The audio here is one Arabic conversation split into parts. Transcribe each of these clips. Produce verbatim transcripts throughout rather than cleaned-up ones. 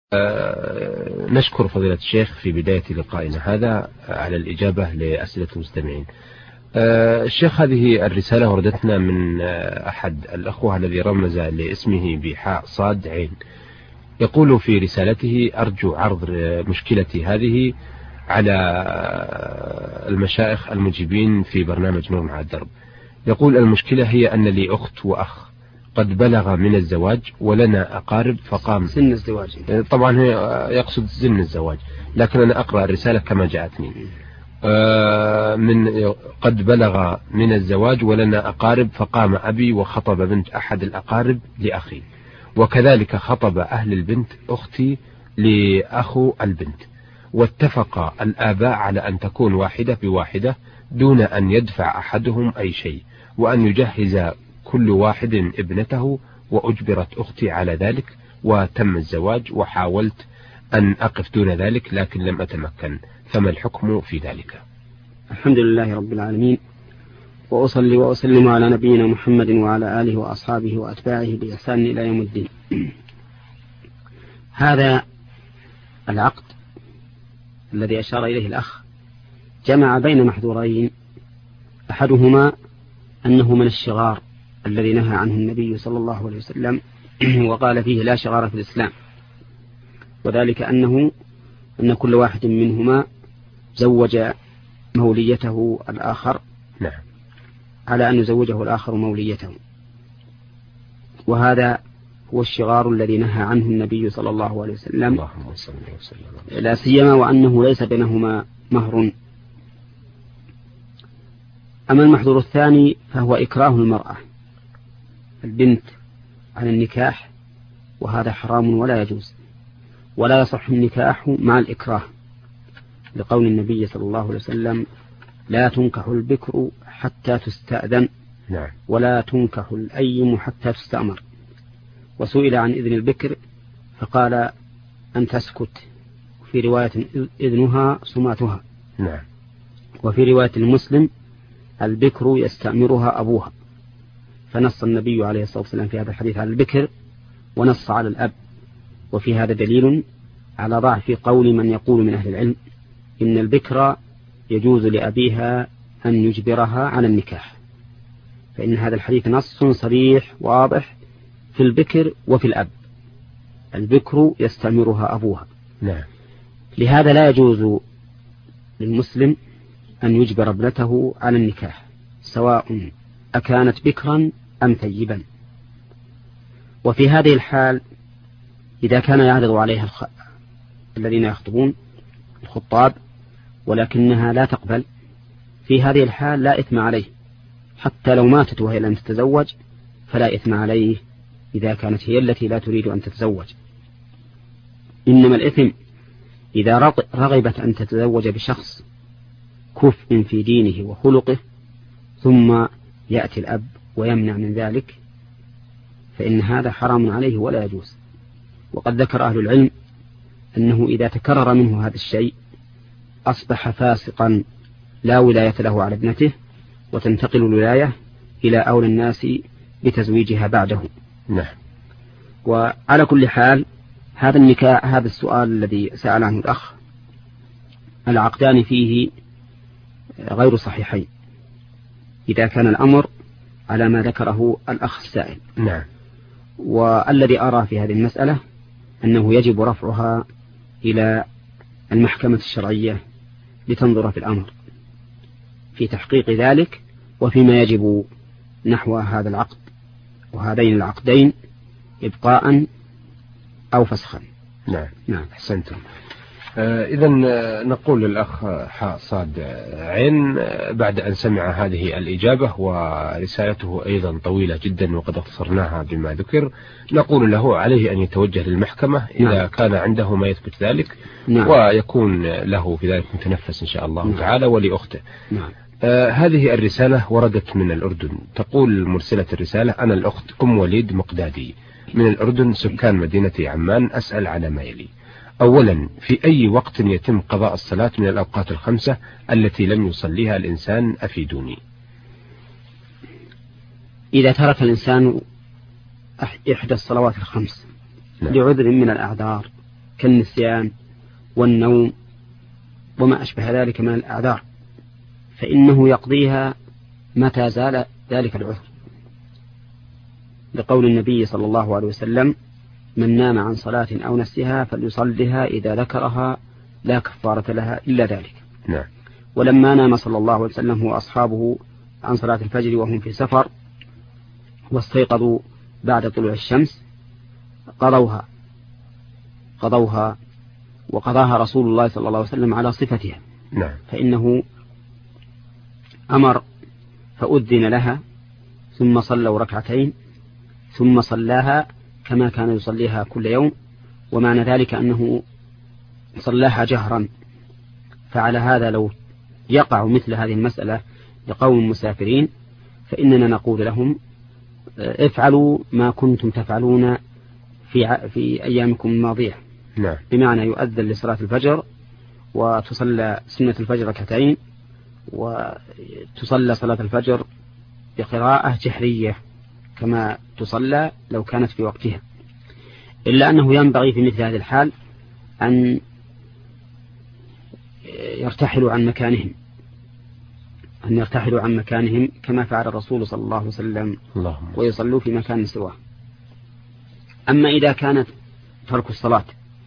أه نشكر فضيلة الشيخ في بداية لقائنا هذا على الإجابة لأسئلة المستمعين. أه الشيخ، هذه الرسالة وردتنا من أحد الأخوة الذي رمز لاسمه بحاء صاد عين. يقول في رسالته: أرجو عرض مشكلتي هذه على المشايخ المجيبين في برنامج نور مع الدرب. يقول: المشكلة هي أن لي أخت وأخ قد بلغ من الزواج ولنا أقارب فقام سن الزواج. طبعا هي يقصد سن الزواج، لكن أنا أقرأ الرسالة كما جاءتني. من قد بلغ من الزواج ولنا أقارب فقام أبي وخطب بنت أحد الأقارب لأخي، وكذلك خطب أهل البنت أختي لأخو البنت، واتفق الآباء على أن تكون واحدة بواحدة دون أن يدفع أحدهم أي شيء، وأن يجهز كل واحد ابنته، وأجبرت أختي على ذلك وتم الزواج، وحاولت أن أقف دون ذلك لكن لم أتمكن، فما الحكم في ذلك؟ الحمد لله رب العالمين، وأصلي وأسلم على نبينا محمد وعلى آله وأصحابه وأتباعه بإحسان إلى يوم الدين. هذا العقد الذي أشار إليه الأخ جمع بين محظورين، أحدهما أنه من الشغار الذي نهى عنه النبي صلى الله عليه وسلم وقال فيه لا شغار في الإسلام، وذلك أنه أن كل واحد منهما زوج موليته الآخر نعم. على أن يزوجه الآخر موليته، وهذا هو الشغار الذي نهى عنه النبي صلى الله عليه وسلم، اللهم صل وسلم، لا سيما وأنه ليس بينهما مهر. أما المحظور الثاني فهو إكراه المرأة البنت على النكاح، وهذا حرام ولا يجوز، ولا يصح النكاح مع الإكراه، لقول النبي صلى الله عليه وسلم: لا تنكح البكر حتى تستأذن، نعم. ولا تنكح الأيم حتى تستأمر. وسئل عن إذن البكر فقال: أن تسكت، في رواية إذنها صماتها، نعم. وفي رواية المسلم: البكر يستأمرها أبوها. فنص النبي عليه الصلاة والسلام في هذا الحديث على البكر، ونص على الأب، وفي هذا دليل على ضعف قول من يقول من أهل العلم إن البكر يجوز لأبيها أن يجبرها على النكاح، فإن هذا الحديث نص صريح واضح في البكر وفي الأب، البكر يستأمرها أبوها. نعم. لهذا لا يجوز للمسلم أن يجبر ابنته على النكاح، سواء أكانت بكرا أم ثيبا. وفي هذه الحال إذا كان يعرض عليها الخ... الذين يخطبون الخطاب ولكنها لا تقبل، في هذه الحال لا إثم عليه، حتى لو ماتت وهي لم تتزوج فلا إثم عليه إذا كانت هي التي لا تريد أن تتزوج. إنما الإثم إذا رغبت أن تتزوج بشخص كفء في دينه وخلقه ثم يأتي الأب ويمنع من ذلك، فإن هذا حرام عليه ولا يجوز. وقد ذكر أهل العلم أنه إذا تكرر منه هذا الشيء أصبح فاسقا لا ولاية له على ابنته، وتنتقل الولاية إلى أولى الناس بتزويجها بعده. نعم. وعلى كل حال هذا النكاح، هذا السؤال الذي سأل عنه الأخ، العقدان فيه غير صحيحين إذا كان الأمر على ما ذكره الأخ السائل. نعم. والذي أرى في هذه المسألة أنه يجب رفعها إلى المحكمة الشرعية لتنظر في الأمر في تحقيق ذلك، وفيما يجب نحو هذا العقد وهذين العقدين إبقاء أو فسخا. نعم. نعم. أحسنتم. آه إذا نقول للأخ حاء صاد عين بعد أن سمع هذه الإجابة ورسالته أيضا طويلة جدا وقد اختصرناها بما ذكر، نقول له عليه أن يتوجه للمحكمة إذا نعم. كان عنده ما يثبت ذلك. نعم. ويكون له في ذلك متنفس إن شاء الله نعم. تعالى ولأخته. نعم. آه هذه الرسالة وردت من الأردن. تقول مرسلة الرسالة: أنا الأخت أم وليد مقدادي من الأردن، سكان مدينة عمان، أسأل على ما يلي. أولا، في أي وقت يتم قضاء الصلاة من الأوقات الخمسة التي لم يصليها الإنسان؟ أفيدوني. إذا ترك الإنسان إحدى الصلوات الخمس نعم. لعذر من الأعذار كالنسيان والنوم وما أشبه ذلك من الأعذار، فإنه يقضيها متى زال ذلك العذر، لقول النبي صلى الله عليه وسلم: من نام عن صلاة أو نسيها فليصلها إذا ذكرها لا كفارة لها إلا ذلك. نعم. ولما نام صلى الله عليه وسلم هو أصحابه عن صلاة الفجر وهم في سفر واستيقظوا بعد طلوع الشمس قضوها قضوها وقضاها رسول الله صلى الله عليه وسلم على صفتها. نعم. فإنه أمر فأذن لها ثم صلوا ركعتين ثم صلاها كما كان يصليها كل يوم، ومعنى ذلك أنه صلاها جهرا. فعلى هذا لو يقع مثل هذه المسألة لقوم مسافرين فإننا نقول لهم: افعلوا ما كنتم تفعلون في في أيامكم الماضية. نعم. بمعنى يؤذن لصلاة الفجر وتصلى سنة الفجر ركعتين وتصلى صلاة الفجر بقراءة جهرية كما تصلى لو كانت في وقتها، إلا أنه ينبغي في مثل هذه الحال أن يرتحلوا عن مكانهم أن يرتحلوا عن مكانهم كما فعل الرسول صلى الله عليه وسلم ويصلوا في مكان سواه. أما إذا كانت ترك الصلاة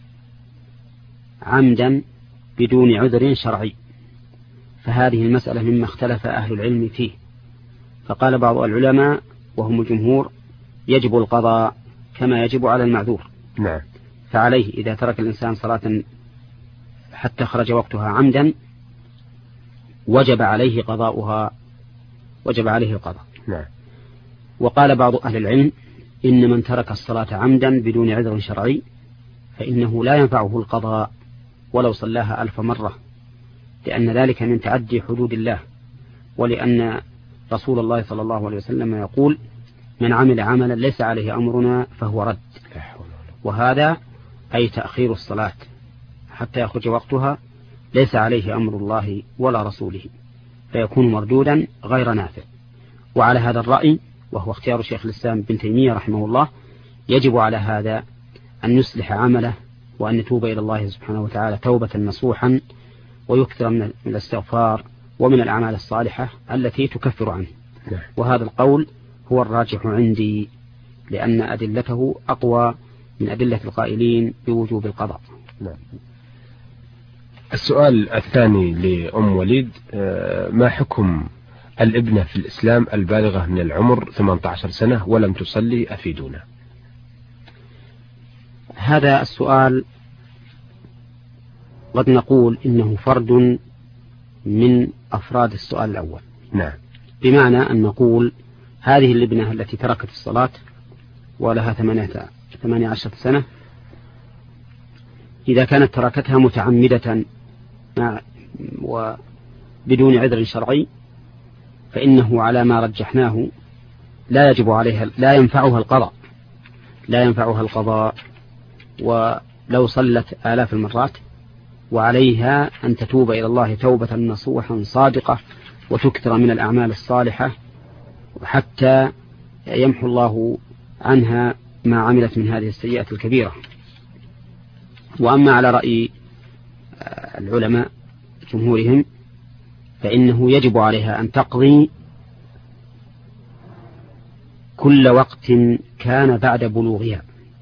عمدا بدون عذر شرعي فهذه المسألة مما اختلف أهل العلم فيه، فقال بعض العلماء وهم الجمهور: يجب القضاء كما يجب على المعذور. نعم. فعليه إذا ترك الإنسان صلاة حتى خرج وقتها عمدا وجب عليه قضاؤها وجب عليه القضاء. نعم. وقال بعض أهل العلم: إن من ترك الصلاة عمدا بدون عذر شرعي فإنه لا ينفعه القضاء ولو صلاها ألف مرة، لأن ذلك من تعدي حدود الله، ولأن رسول الله صلى الله عليه وسلم يقول: من عمل عملا ليس عليه أمرنا فهو رد. وهذا أي تأخير الصلاة حتى يخرج وقتها ليس عليه أمر الله ولا رسوله، فيكون مردودا غير نافع. وعلى هذا الرأي، وهو اختيار شيخ الإسلام ابن تيمية رحمه الله، يجب على هذا أن يصلح عمله وأن يتوب إلى الله سبحانه وتعالى توبة نصوحا ويكثر من الاستغفار ومن الأعمال الصالحة التي تكفر عنه. وهذا القول هو الراجح عندي، لأن أدلته أقوى من أدلة القائلين بوجوب القضاء. نعم. السؤال الثاني لأم وليد: ما حكم الابنة في الإسلام البالغة من العمر ثمانية عشر سنة ولم تصلي؟ أفيدونا. هذا السؤال قد نقول إنه فرد من أفراد السؤال الأول. نعم. بمعنى أن نقول هذه الابنة التي تركت الصلاة ولها ثمانية عشر سنة، إذا كانت تركتها متعمدة وبدون عذر شرعي فإنه على ما رجحناه لا يجب عليها لا ينفعها القضاء لا ينفعها القضاء ولو صلت آلاف المرات، وعليها أن تتوب إلى الله توبة نصوحا صادقة وتكثر من الأعمال الصالحة حتى يمحو الله عنها ما عملت من هذه السيئة الكبيرة. وأما على رأي العلماء جمهورهم فإنه يجب عليها أن تقضي كل وقت كان بعد بلوغها،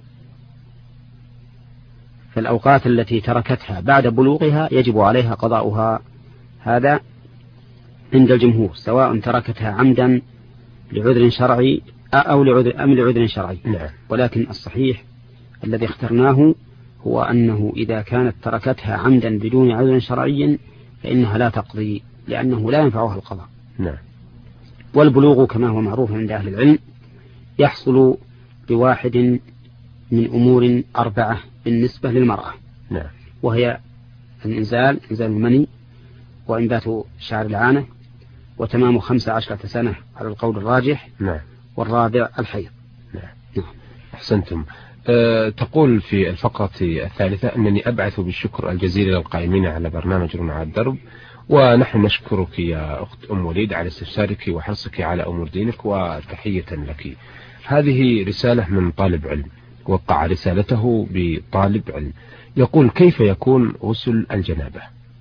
فالأوقات التي تركتها بعد بلوغها يجب عليها قضاؤها. هذا عند الجمهور، سواء تركتها عمدا لعذر شرعي أو لعذر أم لعذر شرعي. نعم. ولكن الصحيح الذي اخترناه هو أنه إذا كانت تركتها عمدا بدون عذر شرعي فإنها لا تقضي، لأنه لا ينفعها القضاء. نعم. والبلوغ كما هو معروف عند أهل العلم يحصل بواحد من أمور أربعة بالنسبة للمرأة. نعم. وهي الإنزال إنزال المني، وإنبات شعر العانة، وتمام خمس عشرة سنة على القول الراجح. نعم. والرابع الحيض. نعم. نعم. أحسنتم. أه تقول في الفقرة الثالثة: أنني أبعث بالشكر الجزيل للقائمين على برنامج رنع على الدرب، ونحن نشكرك يا أخت أم وليد على استفسارك وحرصك على أمور دينك، وتحية لك. هذه رسالة من طالب علم وقع رسالته بطالب علم، يقول: كيف يكون غسل الجنابة؟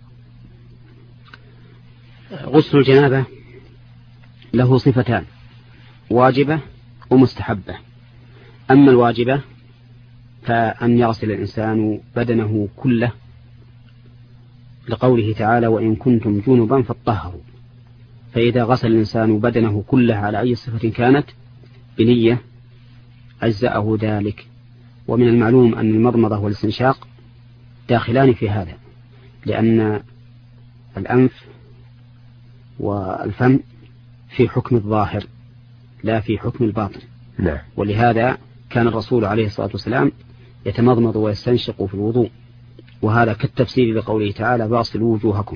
غسل الجنابة له صفتان: واجبة ومستحبة. أما الواجبة فأن يغسل الإنسان بدنه كله، لقوله تعالى: وإن كنتم جنبا فاطهروا. فإذا غسل الإنسان بدنه كله على أي صفة كانت بنية أجزأه ذلك. ومن المعلوم أن المضمضة والاستنشاق داخلان في هذا، لأن الأنف والفم في حكم الظاهر لا في حكم الباطن. نعم. ولهذا كان الرسول عليه الصلاة والسلام يتمضمض ويستنشق في الوضوء، وهذا كالتفسير لقوله تعالى: فاغسلوا وجوهكم.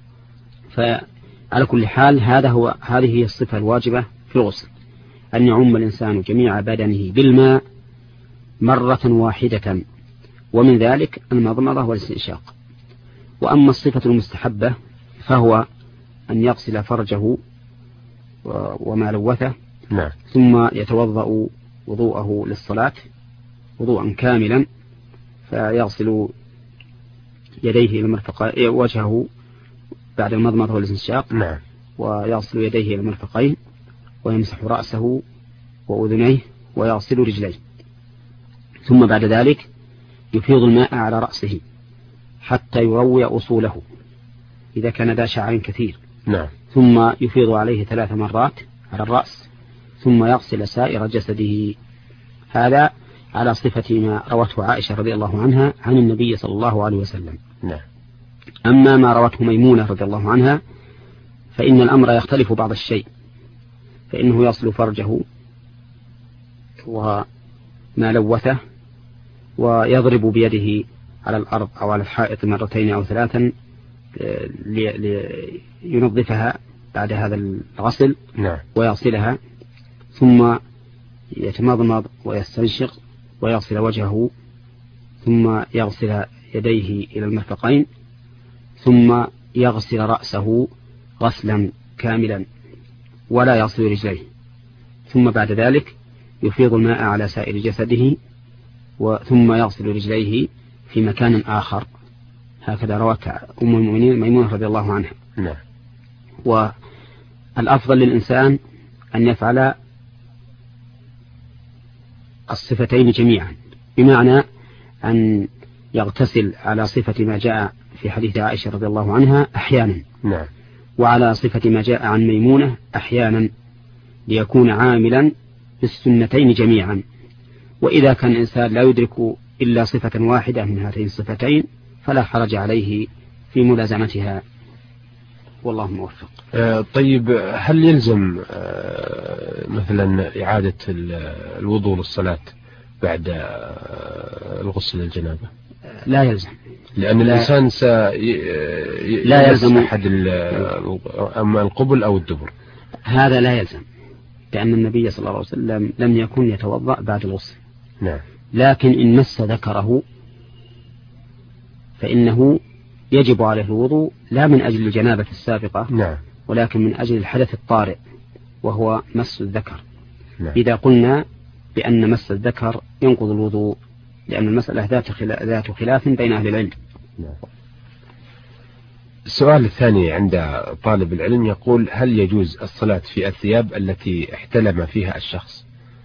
فعلى كل حال هذا هو هذه هي الصفة الواجبة في الغسل، أن يعم الإنسان جميع بدنه بالماء مرة واحدة، ومن ذلك المضمضة والاستنشاق. وأما الصفة المستحبة فهو أن يغسل فرجه وما لوثه. نعم. ثم يتوضأ وضوءه للصلاة وضوءا كاملا، فيغسل يديه إلى المرفقين، وجهه بعد المضمضة والاستنشاق. نعم. ويغسل يديه إلى المرفقين، ويمسح رأسه وأذنيه، ويغسل رجليه. ثم بعد ذلك يفيض الماء على رأسه حتى يروي أصوله إذا كان ذا شعر كثير. نعم. ثم يفيض عليه ثلاث مرات على الرأس، ثم يغسل سائر جسده. هذا على صفة ما روته عائشة رضي الله عنها عن النبي صلى الله عليه وسلم. نعم. أما ما روته ميمونة رضي الله عنها فإن الأمر يختلف بعض الشيء، فإنه يغسل فرجه وما لوثه، ويضرب بيده على الأرض أو على الحائط مرتين أو ثلاثا لينظفها بعد هذا الغسل. نعم. ويغسلها، ثم يتمضمض ويستنشق ويغسل وجهه، ثم يغسل يديه إلى المرفقين، ثم يغسل رأسه غسلا كاملا ولا يغسل رجليه. ثم بعد ذلك يفيض الماء على سائر جسده، ثم يغسل رجليه في مكان آخر. هكذا روت أم المؤمنين ميمونة رضي الله عنها. نعم. والأفضل للإنسان أن يفعل الصفتين جميعا، بمعنى أن يغتسل على صفة ما جاء في حديث عائشة رضي الله عنها أحيانا. نعم. وعلى صفة ما جاء عن ميمونة أحيانا، ليكون عاملا بالسنتين جميعا. وإذا كان الإنسان لا يدرك إلا صفة واحدة من هاتين الصفتين فلا حرج عليه في ملازمتها، والله موفق. آه طيب، هل يلزم آه مثلا إعادة الوضوء للصلاة بعد آه الغسل الجنابة؟ لا يلزم، لأن لا الإنسان سي... لا يلزم أحد أما القبل أو الدبر. هذا لا يلزم، لأن النبي صلى الله عليه وسلم لم يكن يتوضأ بعد الغسل. نعم. لكن إن مس ذكره فإنه يجب عليه الوضوء، لا من أجل الجنابة السابقة. نعم. ولكن من أجل الحدث الطارئ وهو مس الذكر. نعم. إذا قلنا بأن مس الذكر ينقض الوضوء، لأن المسألة ذات خلاف, ذات خلاف بين أهل العلم. نعم. السؤال الثاني عند طالب العلم يقول: هل يجوز الصلاة في الثياب التي احتلم فيها الشخص؟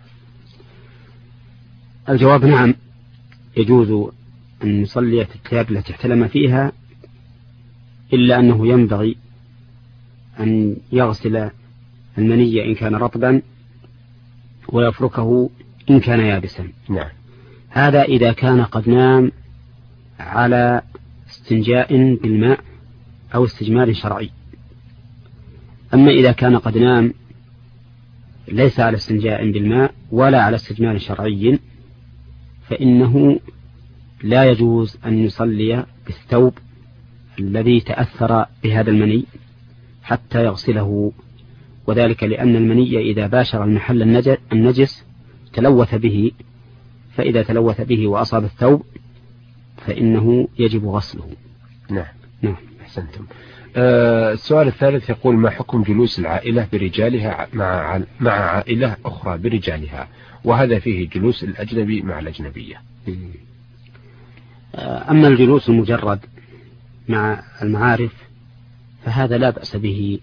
الجواب نعم، يجوز أن يصلي في الثياب التي احتلم فيها، إلا أنه ينبغي أن يغسل المني إن كان رطبا ويفركه إن كان يابسا. نعم. هذا إذا كان قد نام على استنجاء بالماء أو استجمار شرعي. أما إذا كان قد نام ليس على استنجاء بالماء ولا على استجمار شرعي فإنه لا يجوز أن يصلي بالثوب الذي تأثر بهذا المني حتى يغسله، وذلك لأن المني إذا باشر المحل النجس تلوث به، فإذا تلوث به وأصاب الثوب فإنه يجب غسله. نعم. نعم. أحسنتم. آه السؤال الثالث يقول: ما حكم جلوس العائلة برجالها مع مع عائلة أخرى برجالها، وهذا فيه جلوس الأجنبي مع الأجنبية؟ أما الجلوس المجرد مع المعارف فهذا لا بأس به،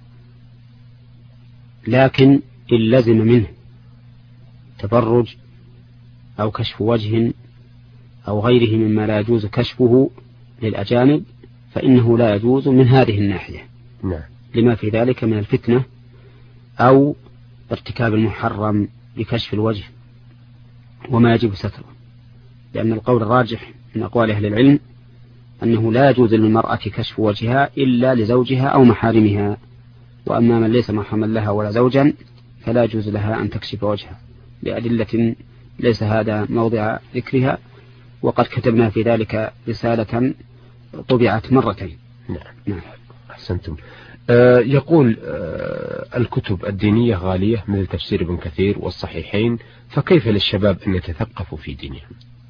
لكن إن لزم منه تبرج أو كشف وجه أو غيره مما لا يجوز كشفه للأجانب فإنه لا يجوز من هذه الناحية، نعم. لما في ذلك من الفتنة أو ارتكاب المحرم بكشف الوجه وما يجب ستره، لأن القول الراجح من أقوال أهل العلم أنه لا يجوز للمرأة كشف وجهها إلا لزوجها أو محارمها، وأما من ليس محرما لها ولا زوجا فلا يجوز لها أن تكشف وجهها لأدلة ليس هذا موضع ذكرها، وقد كتبنا في ذلك رسالة طبعت مرتين. نعم. نعم. أحسنتم. آه يقول آه الكتب الدينية غالية مثل تفسير ابن كثير والصحيحين، فكيف للشباب أن يتثقفوا في دينهم؟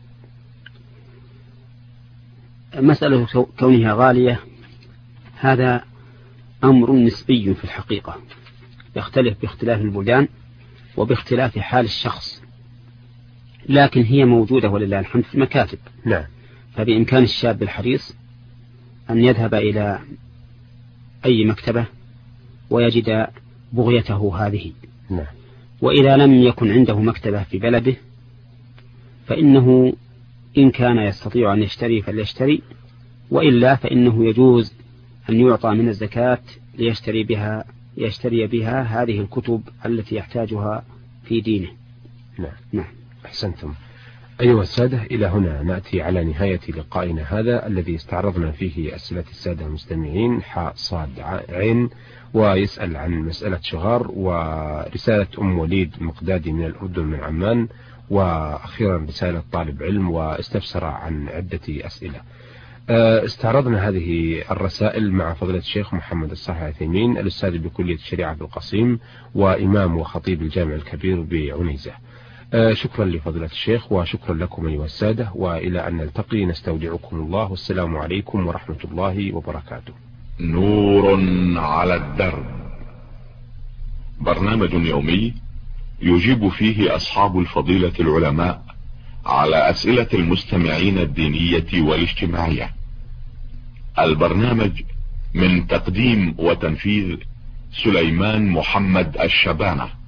مسألة كونها غالية هذا أمر نسبي في الحقيقة، يختلف باختلاف البلدان وباختلاف حال الشخص، لكن هي موجودة ولله الحمد في المكاتب. نعم. فبإمكان الشاب الحريص أن يذهب إلى أي مكتبة ويجد بغيته هذه. نعم. وإذا لم يكن عنده مكتبة في بلده فإنه إن كان يستطيع أن يشتري فليشتري، وإلا فإنه يجوز أن يعطى من الزكاة ليشتري بها يشتري بها هذه الكتب التي يحتاجها في دينه. نعم. نعم. أحسنتم. أيها السادة، إلى هنا نأتي على نهاية لقائنا هذا الذي استعرضنا فيه أسئلة السادة المستمعين حاء صاد عين، ويسأل عن مسألة شغار، ورسالة أم وليد مقدادي من الأردن من عمان، وأخيرا رسالة طالب علم، واستفسر عن عدة أسئلة. استعرضنا هذه الرسائل مع فضيلة الشيخ محمد الصالح العثيمين الأستاذ بكلية الشريعة بالقصيم وإمام وخطيب الجامع الكبير بعنيزة. شكرا لفضيلة الشيخ وشكرا لكم أيها السادة، وإلى أن نلتقي نستودعكم الله، والسلام عليكم ورحمة الله وبركاته. نور على الدرب، برنامج يومي يجيب فيه أصحاب الفضيلة العلماء على أسئلة المستمعين الدينية والاجتماعية. البرنامج من تقديم وتنفيذ سليمان محمد الشبانة.